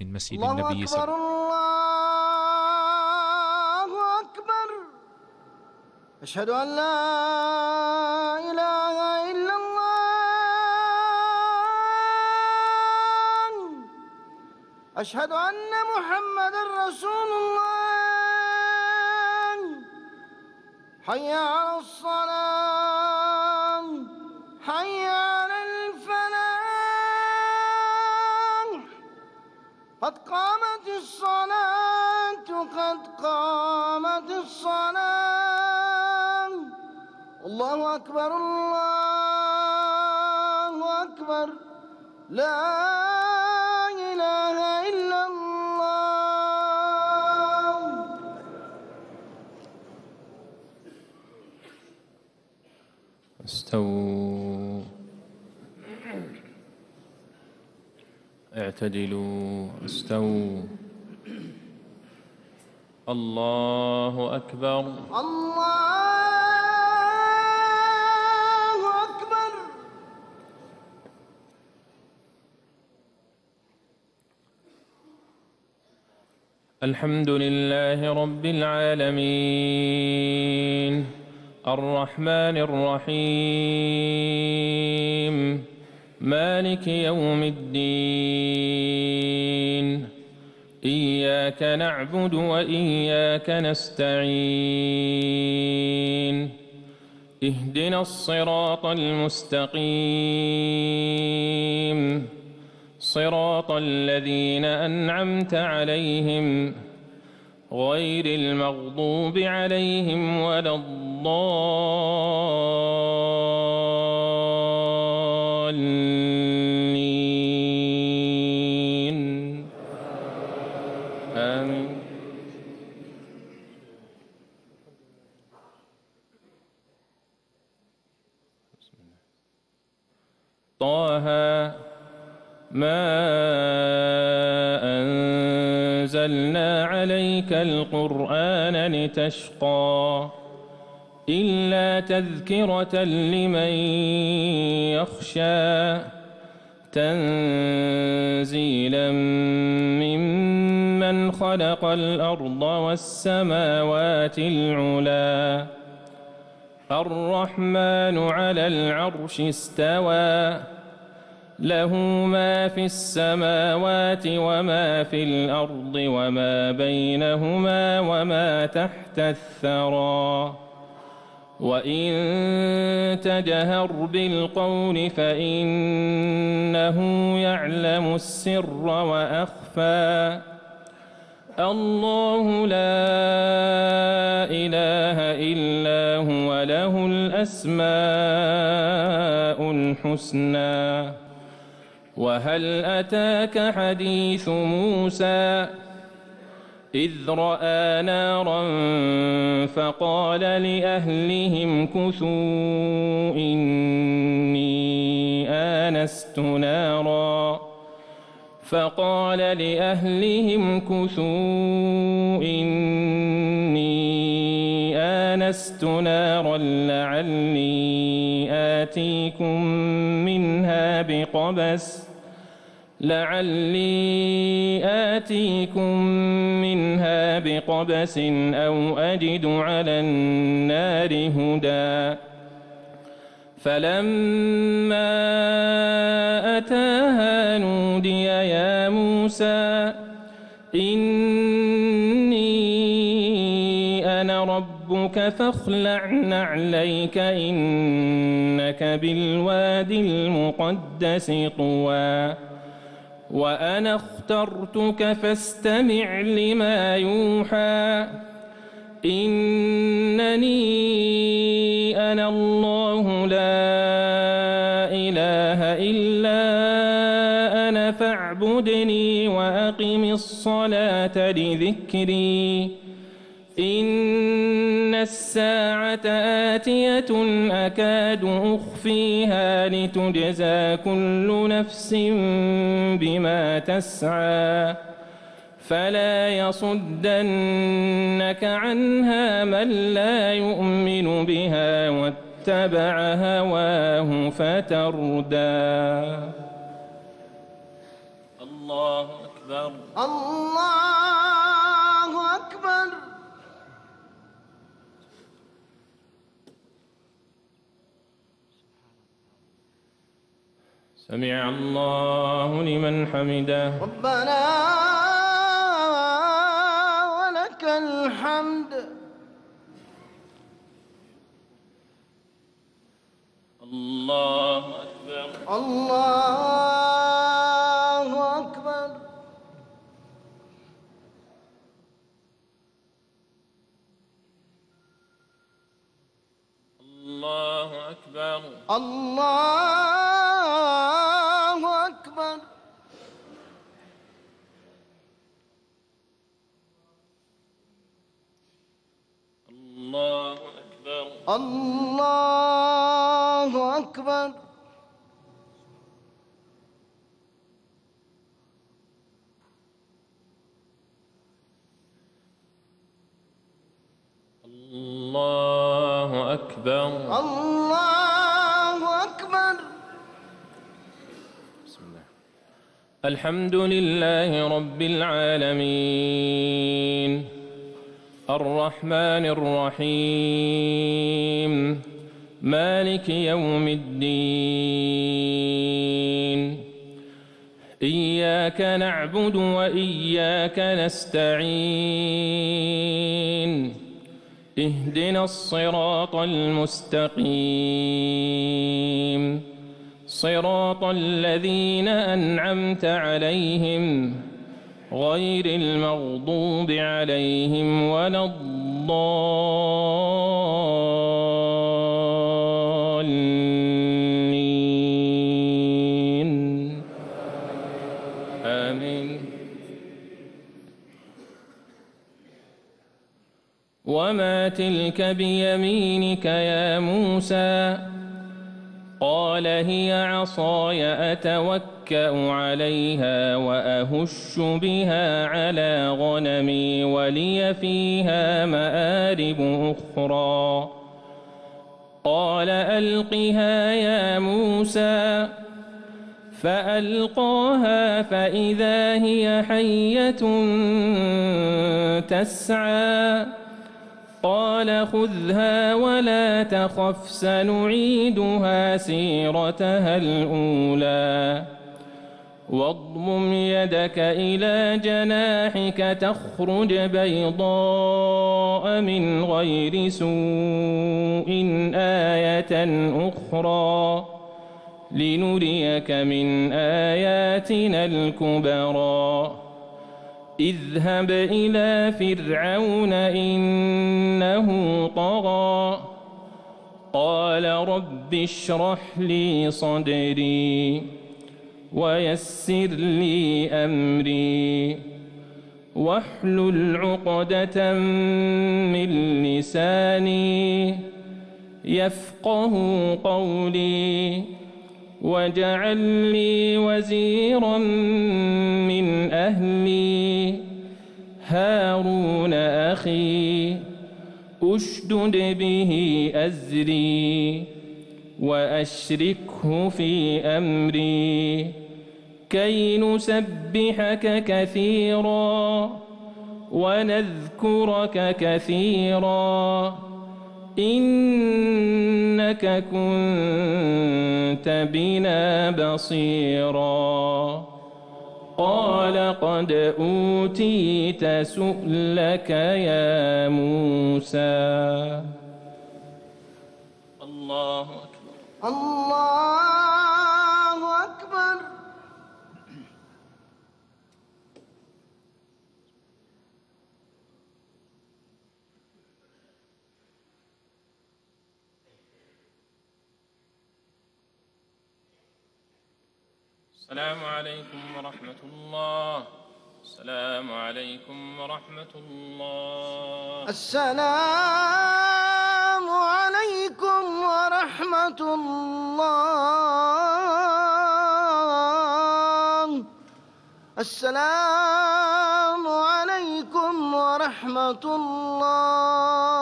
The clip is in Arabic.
من مسجد الله النبي صلى أكبر الله عليه وسلم. الله أكبر. أشهد أن لا إله إلا الله. أشهد أن محمدًا رسول الله. حي على الصلاة، حي على الفلاح. قد قامت الصلاة، قد قامت الصلاة. الله أكبر، الله أكبر. لا إله إلا الله. استووا، اعتدلوا، استووا. الله أكبر. الله أكبر. الحمد لله رب العالمين، الرحمن الرحيم، مالك يوم الدين. إياك نعبد وإياك نستعين. اهدنا الصراط المستقيم، صراط الذين أنعمت عليهم غير المغضوب عليهم ولا الضالين. آمين. طه ما أنزلنا عليك القرآن لتشقى إلا تذكرة لمن يخشى، تنزيلا ممن خلق الأرض والسماوات العلى. الرحمن على العرش استوى، له ما في السماوات وما في الأرض وما بينهما وما تحت الثرى. وإن تجهر بالقول فإنه يعلم السر وأخفى. الله لا إله إلا هو، له الأسماء الحسنى. وهل أتاك حديث موسى إذ رأى نارا فقال لأهلهم كثوا إني آنست نارا لعلي آتيكم منها بقبس أو أجد على النار هدى. فلما أتاها نودي يا موسى إني أنا ربك فاخلع نعليك إنك بالوادي المقدس طوى. وأنا اخترتك فاستمع لما يوحى. إنني أنا الله لا إله إلا أنا فاعبدني وأقم الصلاة لذكري. إن الساعة آتية أكاد أخفيها لتجزى كل نفس بما تسعى. فلا يصدنك عنها من لا يؤمن بها واتبع هواه فتردى. الله أكبر. أكبر. الله أكبر. سمع الله لمن حمده. ربنا ولك الحمد. الله أكبر. الله أكبر. الله أكبر. الله أكبر. الله أكبر. الله أكبر. الله أكبر. الله أكبر. بسم الله. الحمد لله رب العالمين الرحمن الرحيم مالك يوم الدين إياك نعبد وإياك نستعين اهدنا الصراط المستقيم صراط الذين أنعمت عليهم غير المغضوب عليهم ولا الضالين آمين. وما تلك بيمينك يا موسى قال هي عصاي أتوكأ عليها وأهش بها على غنمي ولي فيها مآرب أخرى قال ألقها يا موسى فألقاها فإذا هي حية تسعى قال خذها ولا تخف سنعيدها سيرتها الأولى واضمم يدك إلى جناحك تخرج بيضاء من غير سوء آية أخرى لنريك من آياتنا الكبرى اذهب إلى فرعون إنه طغى قال رب اشرح لي صدري ويسر لي أمري واحلل عقدة من لساني يفقه قولي واجعل لي وزيرا من أهلي هارون أخي أشدد به أزري وأشركه في أمري كي نسبحك كثيرا ونذكرك كثيرا إنك كنت بنا بصيرا قال قد أوتيت سؤلك يا موسى. الله أكبر. الله أكبر. السلام عليكم ورحمة الله. السلام عليكم ورحمة الله. السلام عليكم ورحمة الله. السلام عليكم ورحمة الله.